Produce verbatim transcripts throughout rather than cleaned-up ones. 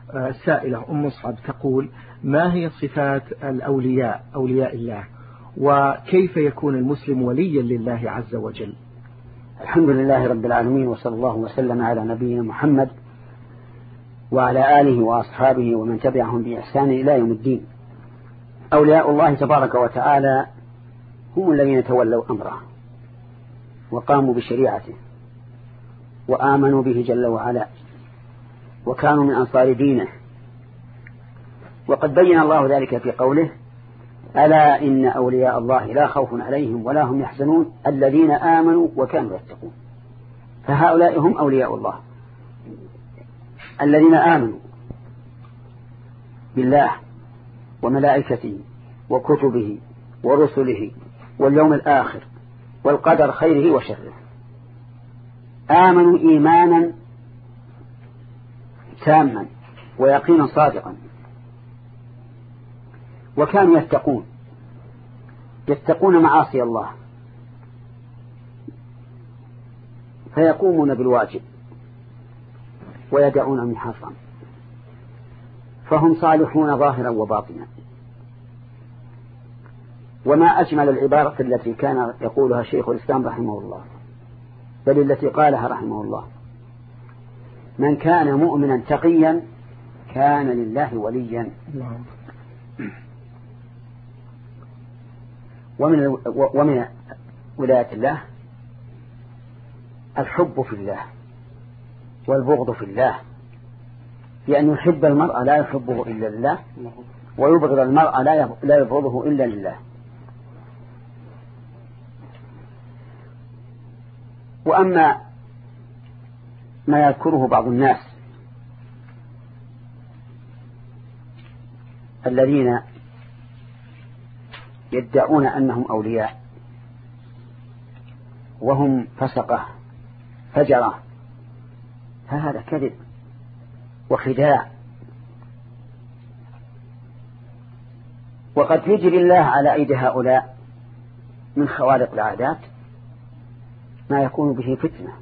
السائلة أم مصعب تقول: ما هي صفات الأولياء أولياء الله، وكيف يكون المسلم وليا لله عز وجل؟ الحمد لله رب العالمين، وصلى الله وسلم على نبينا محمد وعلى آله وأصحابه ومن تبعهم بإحسان إلى يوم الدين. أولياء الله تبارك وتعالى هم الذين تولوا أمره وقاموا بشريعته وآمنوا به جل وعلا وكانوا من أنصار دينه، وقد بين الله ذلك في قوله: ألا إن أولياء الله لا خوف عليهم ولا هم يحزنون الذين آمنوا وكانوا يتقون. فهؤلاء هم أولياء الله الذين آمنوا بالله وملائكته وكتبه ورسله واليوم الآخر والقدر خيره وشره. آمنوا إيمانا تاما ويقينا صادقا، وكانوا يتقون يتقون معاصي الله فيقومون بالواجب ويدعون المحرم، فهم صالحون ظاهرا وباطنا. وما أجمل العبارة التي كان يقولها شيخ الإسلام رحمه الله، بل التي قالها رحمه الله: من كان مؤمنا تقيا كان لله وليا. ومن ومن ولاية الله الحب في الله والبغض في الله، لأن يحب المرء لا يحبه إلا لله، ويبغض المرء لا يبغضه إلا لله. وأما ما يذكره بعض الناس الذين يدعون أنهم أولياء وهم فسقة فجرة، فهذا كذب وخداع. وقد يجري الله على أيدي هؤلاء من خوارق العادات ما يكون به فتنة،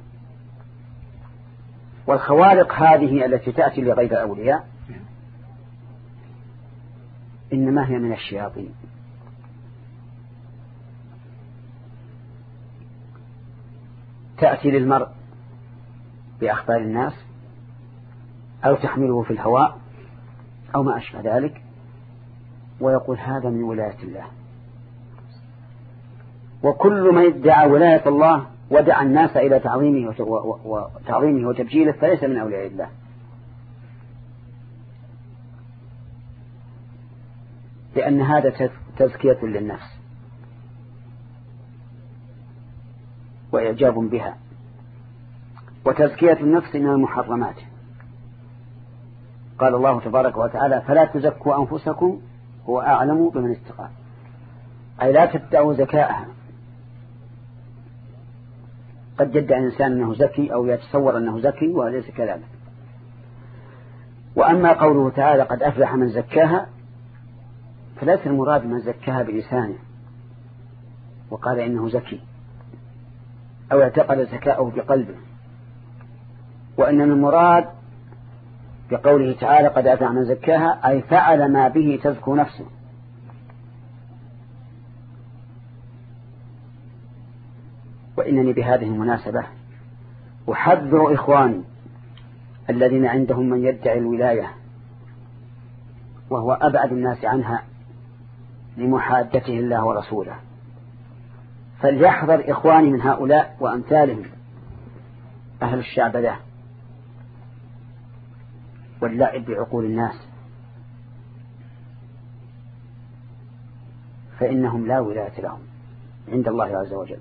والخوارق هذه التي تأتي لغير الأولياء إنما هي من الشياطين. تأتي للمرء بأخبار الناس أو تحمله في الهواء أو ما أشبه ذلك، ويقول هذا من ولاية الله. وكل من ادعى ولاية الله ودعا الناس إلى تعظيمه وتعظيمه وتبجيله فليس من أولياء الله. لأن هذا تزكية للنفس وإعجاب بها، وتزكية النفس من المحرمات. قال الله تبارك وتعالى: فلا تزكوا أنفسكم هو أعلم بمن اتقى، أي لا تدعوا زكاءها. قد يدعي الإنسان أنه زكي أو يتصور أنه زكي وليس كذلك. وأما قوله تعالى: قد أفلح من زكاها، فليس المراد من زكاها بلسانه وقال إنه زكي أو اعتقد زكاءه بقلبه، وإنما المراد بقوله تعالى: قد أفلح من زكاها، أي فعل ما به تزكو نفسه. وإنني بهذه المناسبة أحذر إخواني الذين عندهم من يدعي الولاية وهو أبعد الناس عنها لمحادته الله ورسوله، فليحذر إخواني من هؤلاء وأمثالهم أهل الشعبذة واللعب بعقول الناس، فإنهم لا ولاية لهم عند الله عز وجل.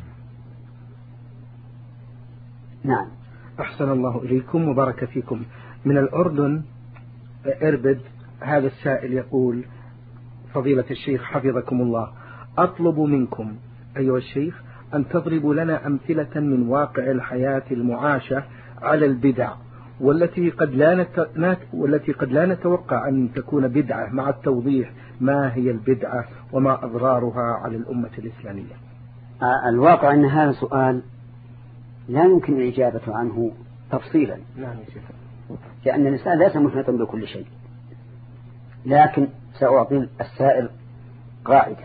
نعم. أحسن الله إليكم وبارك فيكم. من الأردن إربد، هذا السائل يقول: فضيلة الشيخ حفظكم الله، أطلب منكم أيها الشيخ أن تضربوا لنا أمثلة من واقع الحياة المعاشة على البدع والتي قد لا نت... والتي قد لا نتوقع أن تكون بدعة، مع التوضيح ما هي البدعة وما أضرارها على الأمة الإسلامية. الواقع أن هذا سؤال لا يمكن الإجابة عنه تفصيلا، نعم يا شيخ. لأن الإنسان ليس محيطا بكل شيء. لكن سأعطي السائل قاعدة: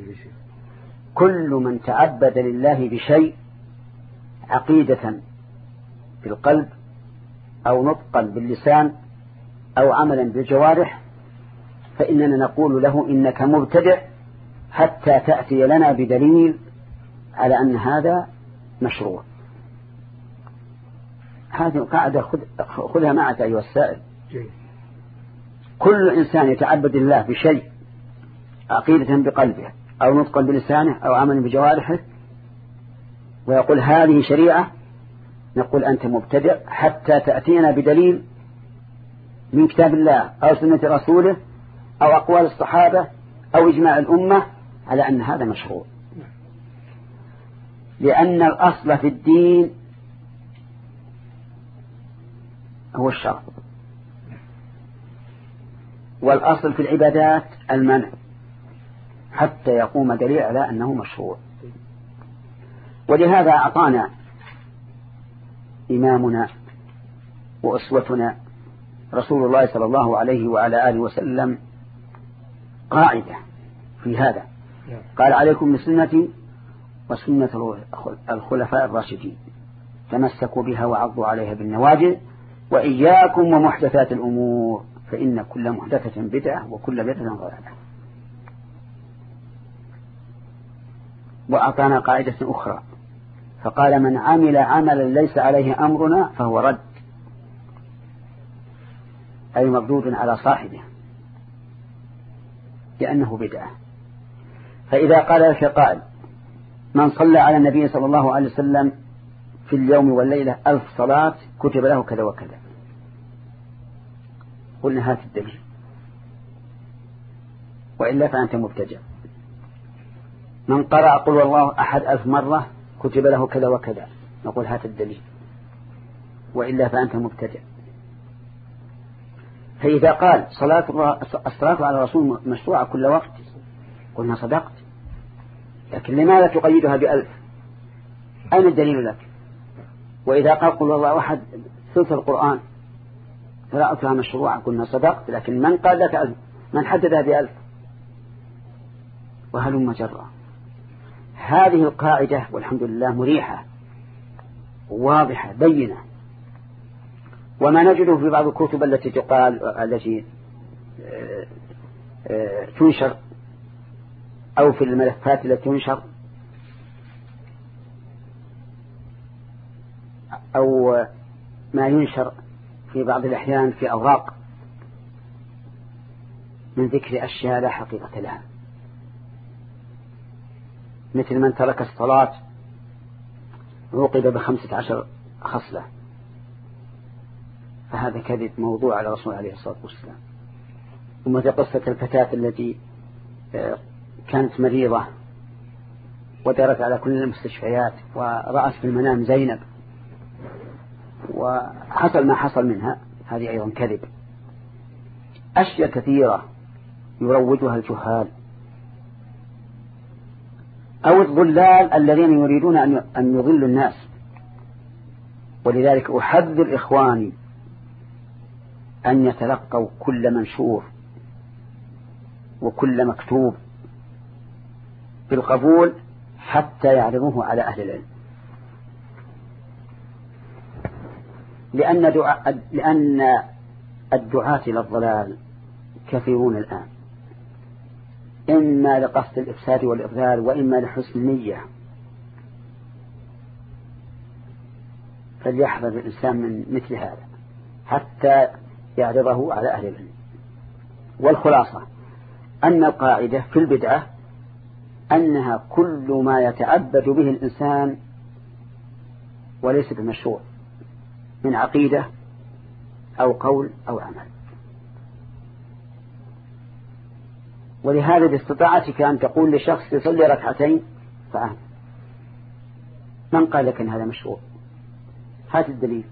كل من تعبد لله بشيء عقيدة بالقلب أو نطقا باللسان أو عملا بالجوارح فإننا نقول له إنك مبتدع حتى تأتي لنا بدليل على أن هذا مشروع. هذه قاعدة خذها معك أيها السائل. كل إنسان يتعبد الله بشيء عقيدة بقلبه أو نطقا بلسانه أو عملا بجوارحه ويقول هذه شريعة، نقول أنت مبتدع حتى تأتينا بدليل من كتاب الله أو سنة رسوله أو أقوال الصحابة أو إجماع الأمة على أن هذا مشروع. لأن الأصل في الدين هو الشرع، والأصل في العبادات المنع حتى يقوم دليل على أنه مشروع. ولهذا أعطانا إمامنا وأسوتنا رسول الله صلى الله عليه وعلى آله وسلم قاعدة في هذا، قال: عليكم بسنتي وسنة الخلفاء الراشدين تمسكوا بها وعضوا عليها بالنواجذ وإياكم ومحدثات الأمور فإن كل محدثة بدعة وكل بدعة ضلالة. وأعطانا قاعدة أخرى فقال: من عمل عملا ليس عليه أمرنا فهو رد، أي مردود على صاحبه لأنه بدعة. فإذا قال لك قائل: من صلى على النبي صلى الله عليه وسلم في اليوم والليلة ألف صلاة كتب له كذا وكذا، قلنا هات الدليل، وإلا فأنت مبتدع. من قرأ قل والله أحد ألف مرة كتب له كذا وكذا، نقول هات الدليل، وإلا فأنت مبتدع. فإذا قال صلاة الصلاة على الرسول مشروعة كل وقت، قلنا صدقت، لكن لماذا تقيدها بألف؟ أين الدليل لك؟ وإذا قال قل والله أحد ثلث القرآن قراءتها مشروعة، قلنا صدقت، لكن من قال لك ألف؟ من حددها بألف؟ وهلم جرا. هذه القاعدة والحمد لله مريحة واضحة بينة، وما نجده في بعض الكتب التي تقال التي تنشر أو في الملفات التي تنشر أو ما ينشر في بعض الأحيان في أوراق من ذكر أشياء لا حقيقة لها، مثل من ترك الصلاة عوقب بخمسة عشر خصلة، فهذا كذب موضوع على رسول عليه الصلاة والسلام. ومثل قصة الفتاة التي كانت مريضة ودارت على كل المستشفيات ورأت في المنام زينب وحصل ما حصل منها، هذه أيضا كذب. أشياء كثيرة يروجها الجهال أو الضلال الذين يريدون أن يضلوا الناس. ولذلك أحذر إخواني أن يتلقوا كل منشور وكل مكتوب بالقبول حتى يعرضوه على أهل العلم، لأن, دعاء لأن الدعاة إلى الضلال كثيرون الآن، إما لقصد الإفساد والإضلال وإما لحسن النية. فليحذر الإنسان من مثل هذا حتى يعرضه على أهل العلم. والخلاصة أن القاعدة في البدعة أنها كل ما يتعبد به الإنسان وليس بمشروع من عقيدة أو قول أو عمل. ولهذا باستطاعتك أن تقول لشخص يصلي ركعتين فعلا، من قال لك أن هذا مشروع؟ هات الدليل.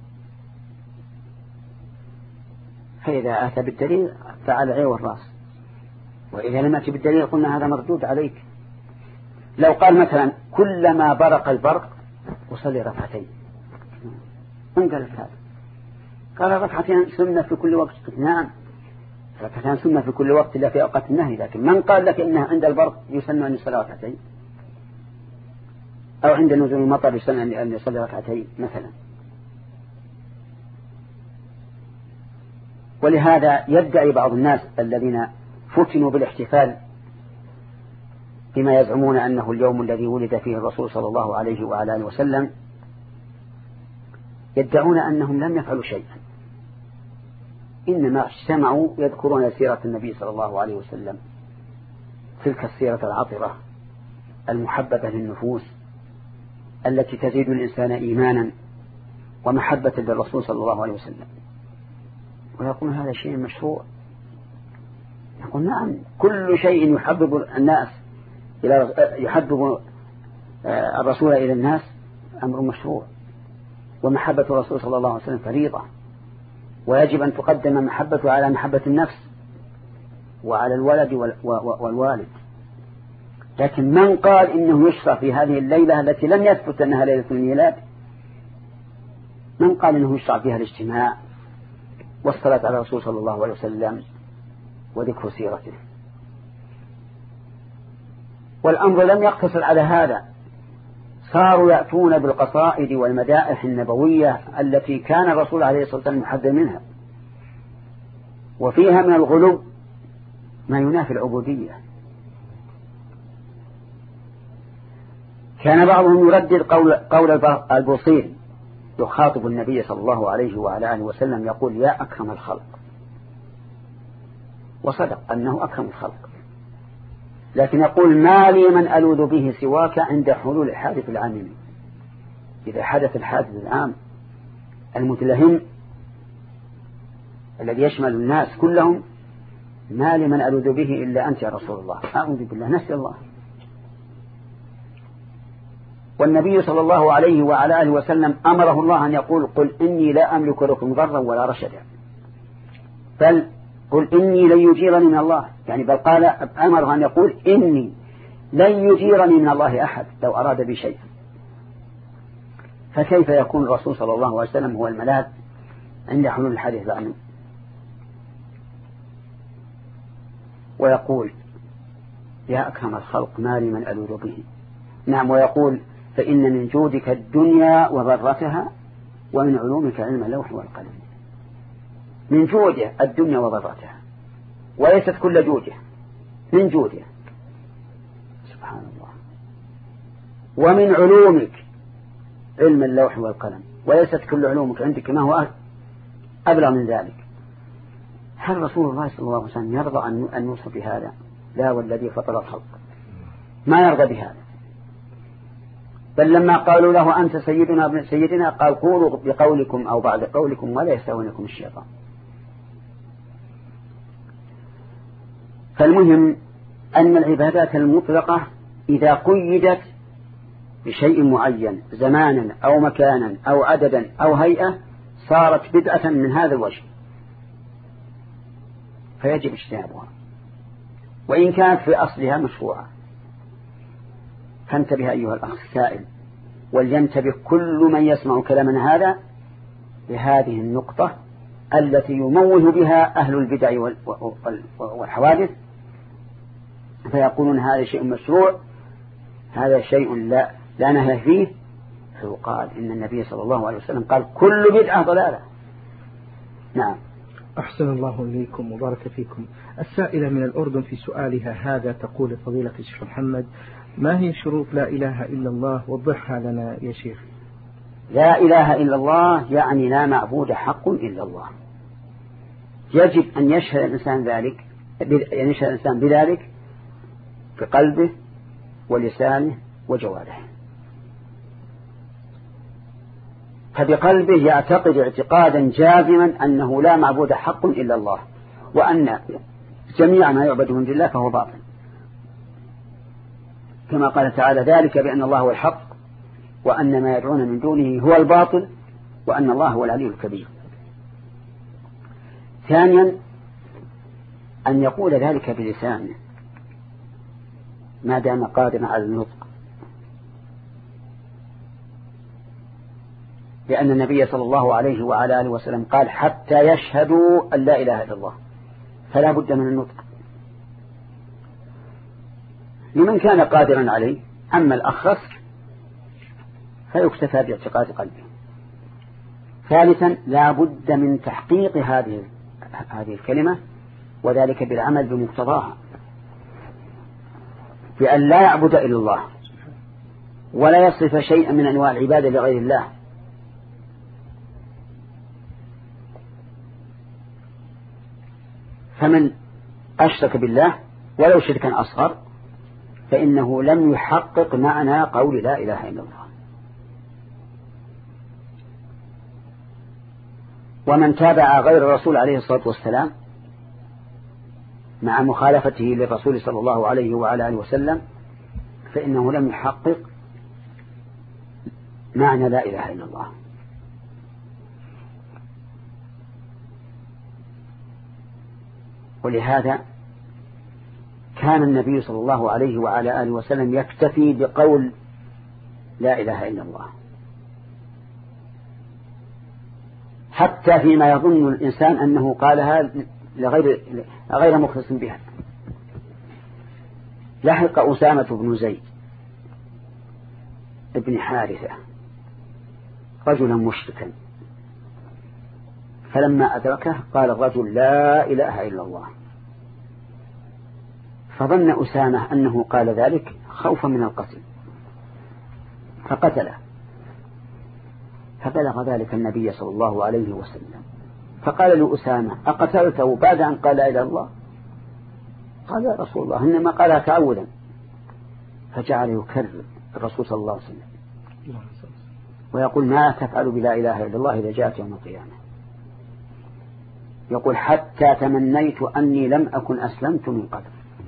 فإذا أتى بالدليل فعلى العين والرأس، وإذا لم يأتي بالدليل قلنا هذا مردود عليك. لو قال مثلا كلما برق البرق وصلي ركعتين، من قال لك هذا؟ قال ركعتين سنة في كل وقت. نعم ركعتين سنة في كل وقت إلا في أوقات النهي، لكن من قال لك إنها عند البرد يسن أن يصلي ركعتين، أو عند نزول المطر يسن أن يصلي ركعتين مثلا؟ ولهذا يدعي بعض الناس الذين فتنوا بالاحتفال بما يزعمون أنه اليوم الذي ولد فيه الرسول صلى الله عليه وعلى آله وسلم، يدعون أنهم لم يفعلوا شيئا، إنما اجتمعوا يذكرون سيرة النبي صلى الله عليه وسلم، تلك السيرة العطرة المحببة للنفوس التي تزيد الإنسان إيمانا ومحبة للرسول صلى الله عليه وسلم، ويقول هذا شيء مشروع. يقول نعم كل شيء يحبب الناس إلى يحبب الرسول إلى الناس أمر مشروع، ومحبة الرسول صلى الله عليه وسلم فريضة، ويجب أن تقدم محبته على محبة النفس وعلى الولد والوالد. لكن من قال إنه يشرع في هذه الليلة التي لم يثبت أنها ليلة الميلاد، من قال إنه يشرع فيها الاجتماع والصلاة على الرسول صلى الله عليه وسلم وذكر سيرته؟ والأمر لم يقتصر على هذا، صاروا يأتون بالقصائد والمدائح النبوية التي كان الرسول عليه الصلاة والسلام محذر منها، وفيها من الغلو ما ينافي العبودية. كان بعضهم يردد قول, قول البوصيري يخاطب النبي صلى الله عليه وعلى آله وسلم يقول يا أكرم الخلق، وصدق أنه أكرم الخلق، لكن يقول ما لي من ألوذ به سواك عند حلول الحادث العام. إذا حدث الحادث العام المتلهم الذي يشمل الناس كلهم، ما لي من ألوذ به إلا أنت يا رسول الله، أعوذ بالله، نسأل الله. والنبي صلى الله عليه وعلى آله وسلم أمره الله أن يقول قل إني لا أملك لكم ضرا ولا رشدا، بل قل إني لن يجيرني من الله، يعني بل قال أمره أن يقول إني لن يجيرني من الله أحد لو أراد بي شيئا. فكيف يكون الرسول صلى الله عليه وسلم هو الملاذ عند حلول الحادث عنه؟ ويقول يا أكرم الخلق ما لي من ألوذ به. نعم، ويقول فإن من جودك الدنيا وضرتها ومن علومك علم اللوح والقلم. من جوده الدنيا وضرتها، وليست كل جوده، من جوده سبحان الله. ومن علومك علم اللوح والقلم، وليست كل علومك عندك ما هو أبلغ من ذلك. هل رسول الله صلى الله عليه وسلم يرضى أن نوصف بهذا؟ لا، والذي فطر الخلق ما يرضى بهذا. بل لما قالوا له أنت سيدنا ابن سيدنا قال قولوا بقولكم أو بعد قولكم ولا يستوونكم الشيطان. فالمهم أن العبادات المطلقة إذا قيدت بشيء معين زمانا أو مكانا أو عددا أو هيئة صارت بدعة من هذا الوجه، فيجب اجتنابها وإن كانت في أصلها مشروعة. فانتبه أيها الأخ السائل، ولينتبه كل من يسمع كلامنا هذا لهذه النقطة التي يموه بها أهل البدع والحوادث، فيقولون هذا شيء مشروع، هذا شيء لا, لا نهي فيه. فيقال إن النبي صلى الله عليه وسلم قال كل بدعة ضلالة. نعم. أحسن الله إليكم وبارك فيكم. السائلة من الأردن في سؤالها هذا تقول فضيلة الشيخ محمد ما هي شروط لا إله إلا الله؟ وضحها لنا يا شيخ. لا إله إلا الله يعني لا معبود حق إلا الله. يجب أن يشهد الإنسان ذلك، أن يشهد الإنسان بذلك في قلبه ولسانه وجوارحه. فبقلبه يعتقد اعتقادا جازما أنه لا معبود حق إلا الله، وأن جميع ما يعبد من دون الله فهو باطل، كما قال تعالى ذلك بأن الله هو الحق وأن ما يدعون من دونه هو الباطل وأن الله هو العلي الكبير. ثانيا أن يقول ذلك بلسانه ما دام قادما على النطق. لأن النبي صلى الله عليه وعلى آله وسلم قال حتى يشهدوا أن لا إله إلا الله، فلا بد من النطق لمن كان قادرا عليه. أما الأخص فيكتفى باعتقاد قلبه. ثالثا لا بد من تحقيق هذه هذه الكلمة، وذلك بالعمل بمقتضاها، بأن لا يعبد إلا الله ولا يصرف شيئا من أنواع العبادة لغير الله. فمن أشرك بالله ولو شركا أصغر فإنه لم يحقق معنى قول لا إله إلا الله. ومن تابع غير الرسول عليه الصلاة والسلام مع مخالفته للرسول صلى الله عليه وعلى آله وسلم فإنه لم يحقق معنى لا إله إلا الله. ولهذا كان النبي صلى الله عليه وعلى آله وسلم يكتفي بقول لا إله إلا الله، حتى فيما يظن الإنسان أنه قالها لغير غير مخلص بها. لحق أسامة بن زيد ابن حارثة رجلا مشركا، فلما أدركه قال الرجل لا إله إلا الله، فظن أسامة أنه قال ذلك خوفا من القتل فقتله، فبلغ ذلك النبي صلى الله عليه وسلم فقال لأسامة أقتلته بعد أن قال لا إله إلا الله؟ قال يا رسول الله إنما قالها تعودا. فجعل يكرر الرسول صلى الله عليه وسلم ويقول ما تفعل بلا إله إلا الله إذا جاءت يوم القيامة؟ يقول حتى تمنيت أني لم أكن أسلمت من قبل.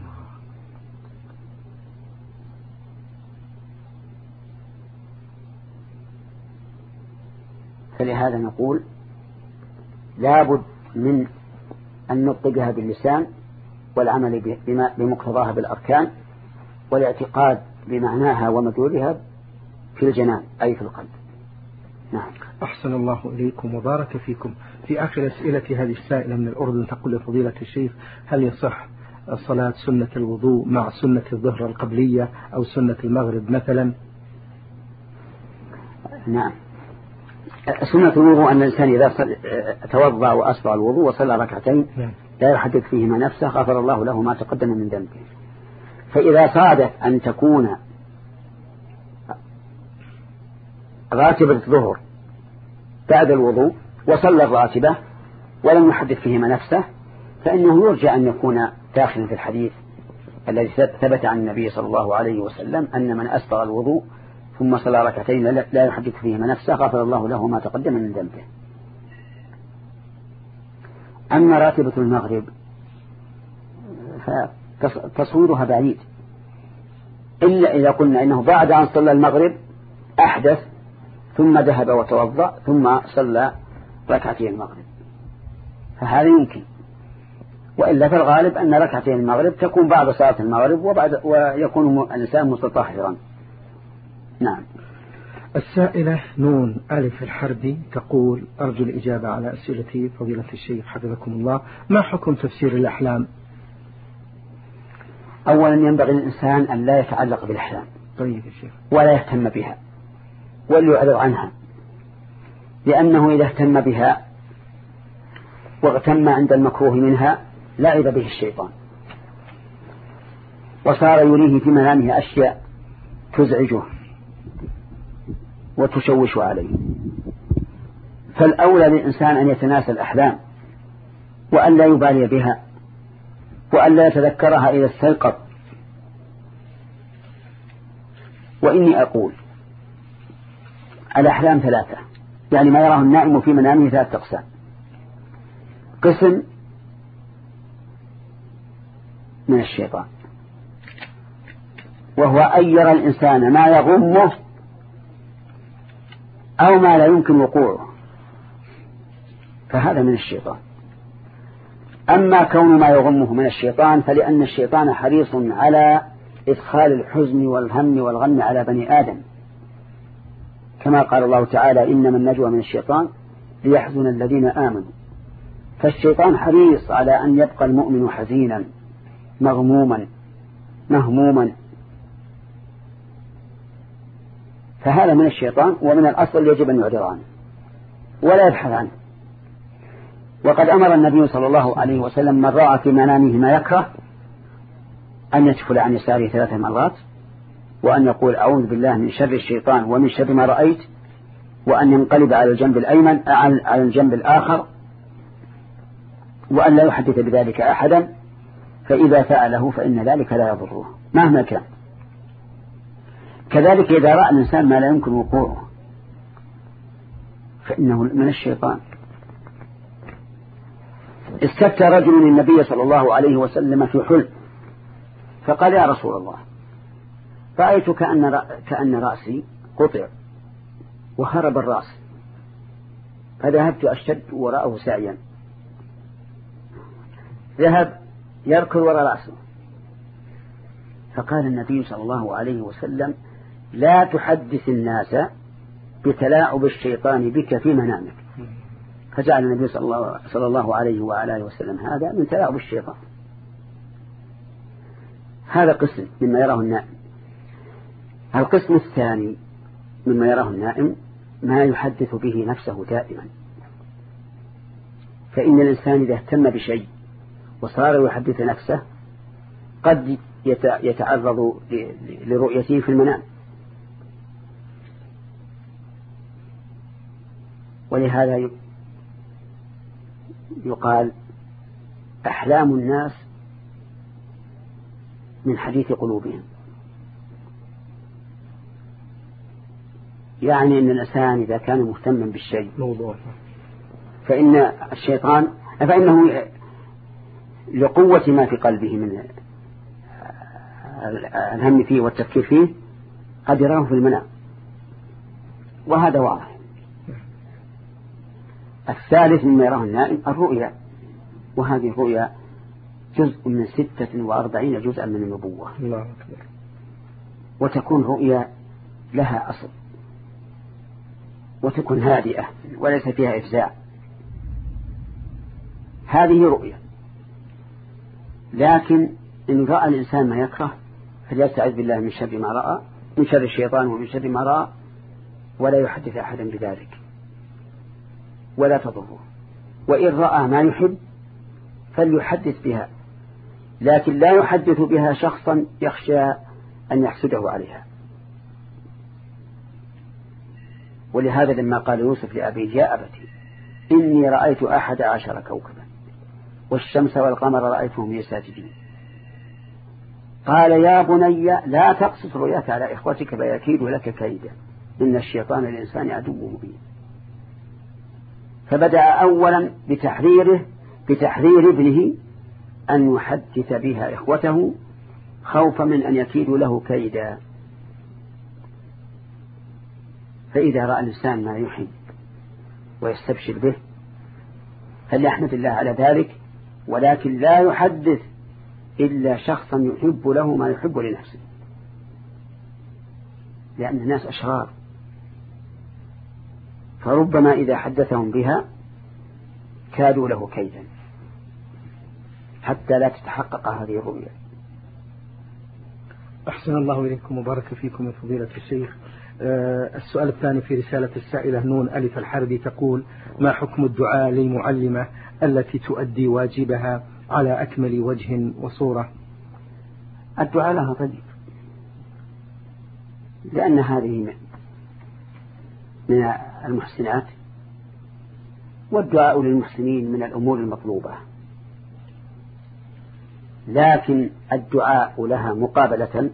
فلهذا نقول لابد من النطق بها باللسان والعمل بمقتضاها بالأركان والاعتقاد بمعناها ومدلولها في الجنان أي في القلب. نعم. أحسن الله إليكم وبارك فيكم. في آخر أسئلة هذه السائلة من الأردن تقول لفضيلة الشيخ هل يصح صلاة سنة الوضوء مع سنة الظهر القبلية أو سنة المغرب مثلا؟ نعم. سنة الوضوء أن الإنسان إذا توضأ وأسبغ الوضوء وصلى ركعتين لا يحدث فيهما نفسه غفر الله له ما تقدم من ذنبه. فإذا صادف أن تكون راتبة الظهر بعد الوضوء وصلى الراتبة ولم يحدث فيهما نفسه فإنه يرجى أن يكون داخلا في الحديث الذي ثبت عن النبي صلى الله عليه وسلم أن من أسبغ الوضوء ثم صلى ركعتين لا يحدث فيهما نفسه غفر الله له ما تقدم من ذنبه. أما راتبة المغرب فتصويرها بعيد إلا إذا قلنا إنه بعد أن صلى المغرب أحدث ثم ذهب وتوضأ ثم صلى ركعتين المغرب فهذا يمكن، وإلا في الغالب أن ركعتين المغرب تكون بعد صلاة المغرب وبعد ويكون الإنسان متطهرا. نعم. السائلة نون ألف الحربي تقول أرجو الإجابة على أسئلتي فضيلة الشيخ حفظكم الله. ما حكم تفسير الأحلام؟ أولا ينبغي الإنسان أن لا يتعلق بالأحلام طيب يا شيخ ولا يهتم بها وليعرض عنها، لأنه إذا اهتم بها واغتم عند المكروه منها لعب به الشيطان وصار يريه في منامه أشياء تزعجه وتشوش عليه. فالأولى للإنسان أن يتناسى الأحلام وأن لا يبالي بها وأن لا يتذكرها إذا استيقظ. وإني أقول الأحلام ثلاثة، يعني ما يراه النائم في منامه ثلاثة أقسام. قسم من الشيطان وهو أن يرى الإنسان ما يغمه أو ما لا يمكن وقوعه فهذا من الشيطان. أما كون ما يغمه من الشيطان فلأن الشيطان حريص على إدخال الحزن والهم والغم على بني آدم كما قال الله تعالى إنما النجوى من الشيطان ليحزن الذين آمنوا. فالشيطان حريص على أن يبقى المؤمن حزينا مغموما مهموما، فهذا من الشيطان، ومن الأصل يجب أن يعرض عنه ولا يبحث عنه. وقد أمر النبي صلى الله عليه وسلم من رأى في منامه ما يكره أن يتفل عن يساره ثلاث مرات، وأن يقول أعوذ بالله من شر الشيطان ومن شر ما رأيت، وأن ينقلب على الجنب الأيمن على الجنب الآخر، وأن لا يحدث بذلك أحدا، فإذا فعله فإن ذلك لا يضره مهما كان. كذلك إذا رأى الإنسان ما لا يمكن وقوعه فإنه من الشيطان. استفتى رجل النبي صلى الله عليه وسلم في حلم فقال يا رسول الله رأيت كأن, كأن رأسي قطع وخرب الرأس، فذهبت أشتد وراءه سعيا، ذهب يركض وراء رأسه، فقال النبي صلى الله عليه وسلم لا تحدث الناس بتلاعب الشيطان بك في منامك. فجعل النبي صلى الله, صلى الله عليه وعلى آله وسلم هذا من تلاعب الشيطان. هذا قسم مما يراه النائم. القسم الثاني مما يراه النائم ما يحدث به نفسه دائما. فإن الإنسان إذا اهتم بشيء وصار يحدث نفسه قد يتعرض لرؤيته في المنام. ولهذا يقال أحلام الناس من حديث قلوبهم، يعني أن الإنسان إذا كان مهتما بالشيء موضوع فإن الشيطان فإنه لقوة ما في قلبه من الهم فيه والتفكير فيه قد يراه في المنام، وهذا واضح. الثالث مما يراه النائم الرؤيا، وهذه الرؤيا جزء من ستة وأربعين جزءا من النبوة، وتكون رؤيا لها أصل وتكون هادئة وليس فيها إفزاع. هذه رؤيا، لكن إن رأى الإنسان ما يكره فليستعذ بالله من شر ما رأى، من شر الشيطان ومن شر ما رأى، ولا يحدث أحدا بذلك ولا تضره. وإن رأى ما يحب فليحدث بها، لكن لا يحدث بها شخصا يخشى أن يحسده عليها. ولهذا لما قال يوسف لأبيه يا أبتي إني رأيت أحد عشر كوكبا والشمس والقمر رأيتهم لي ساجدين، قال يا بني لا تقصص رؤياك على إخوتك فيكيدوا لك كيدا إن الشيطان للإنسان عدو مبين. فبدأ أولا بتحريره بتحرير ابنه أن يحدث بها إخوته خوفا من أن يكيدوا له كيدا. فإذا رأى الإنسان ما يحب ويستبشر به فليحمد الله على ذلك، ولكن لا يحدث إلا شخصا يحب له ما يحب لنفسه، لأن الناس أشرار، فربما إذا حدثهم بها كادوا له كيدا حتى لا تتحقق هذه الرؤيا. أحسن الله إليكم وبارك فيكم يا فضيلة الشيخ. أه السؤال الثاني في رسالة السائلة نون ألف الحربي تقول ما حكم الدعاء للمعلمة التي تؤدي واجبها على أكمل وجه وصورة؟ الدعاء لها طيب، لأن هذه من المحسنات، والدعاء للمحسنين من الأمور المطلوبة، لكن الدعاء لها مقابلة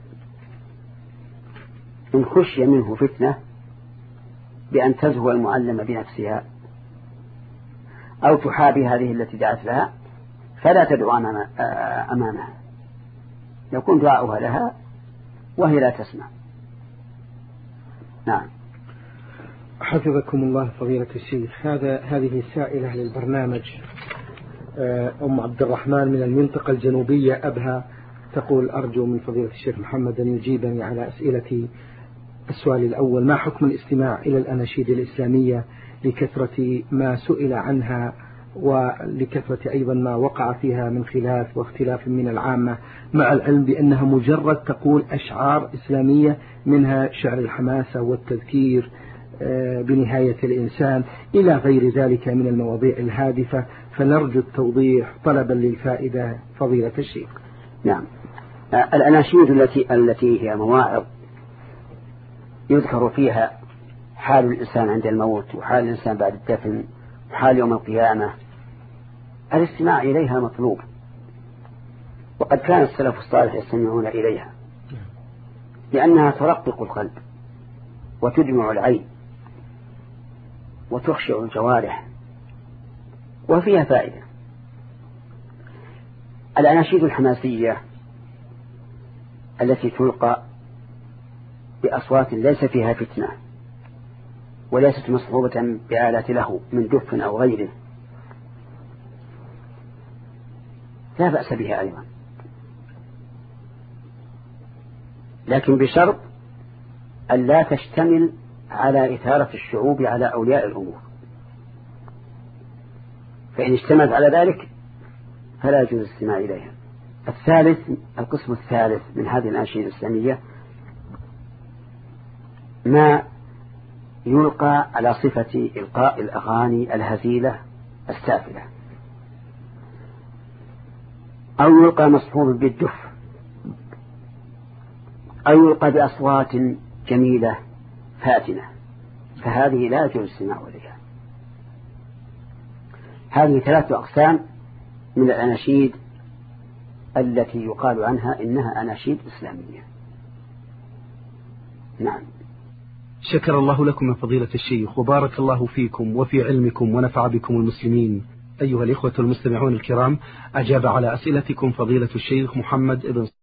إن خشي منه فتنة بأن تزهو المعلمة بنفسها أو تحابي هذه التي دعت لها فلا تدعو أمامها، يكون دعاؤها لها وهي لا تسمع. نعم. حفظكم الله فضيلة الشيخ. هذا هذه سائلة للبرنامج أم عبد الرحمن من المنطقة الجنوبية أبها، تقول أرجو من فضيلة الشيخ محمد أن يجيبني على أسئلتي السؤال الأول: ما حكم الاستماع إلى الأناشيد الإسلامية لكثرة ما سئل عنها ولكثرة أيضا ما وقع فيها من خلاف واختلاف من العامة، مع العلم بأنها مجرد تقول أشعار إسلامية منها شعر الحماسة والتذكير بنهاية الإنسان إلى غير ذلك من المواضيع الهادفة، فنرجو التوضيح طلبا للفائدة فضيلة الشيخ. نعم، الأناشيد التي التي هي مواعظ يذكر فيها حال الإنسان عند الموت وحال الإنسان بعد الدفن وحال يوم القيامة، الاستماع إليها مطلوب، وقد كان السلف الصالح يستمعون إليها لأنها ترقق القلب وتدمع العين وتخشع الجوارح وفيها فائدة. الأناشيد الحماسية التي تلقى بأصوات ليس فيها فتنة وليست مصحوبة بآلات له من دف أو غيره لا بأس بها أيضا، لكن بشرط أن لا تشتمل على إثارة الشعوب على أولياء الأمور، فإن اشتملت على ذلك فلا يجوز الاستماع إليها. الثالث، القسم الثالث من هذه الأناشيد الإسلامية ما يلقى على صفة إلقاء الأغاني الهزيلة السافلة، أو يلقى مصحوب بالدف، أو يلقى بأصوات جميلة فاتنة، فهذه لا يجوز الاستماع إليها. هذه ثلاثة أقسام من الأناشيد التي يقال عنها إنها أناشيد إسلامية. نعم. شكر الله لكم من فضيلة الشيخ وبارك الله فيكم وفي علمكم ونفع بكم المسلمين. أيها الإخوة المستمعون الكرام، أجاب على أسئلتكم فضيلة الشيخ محمد ابن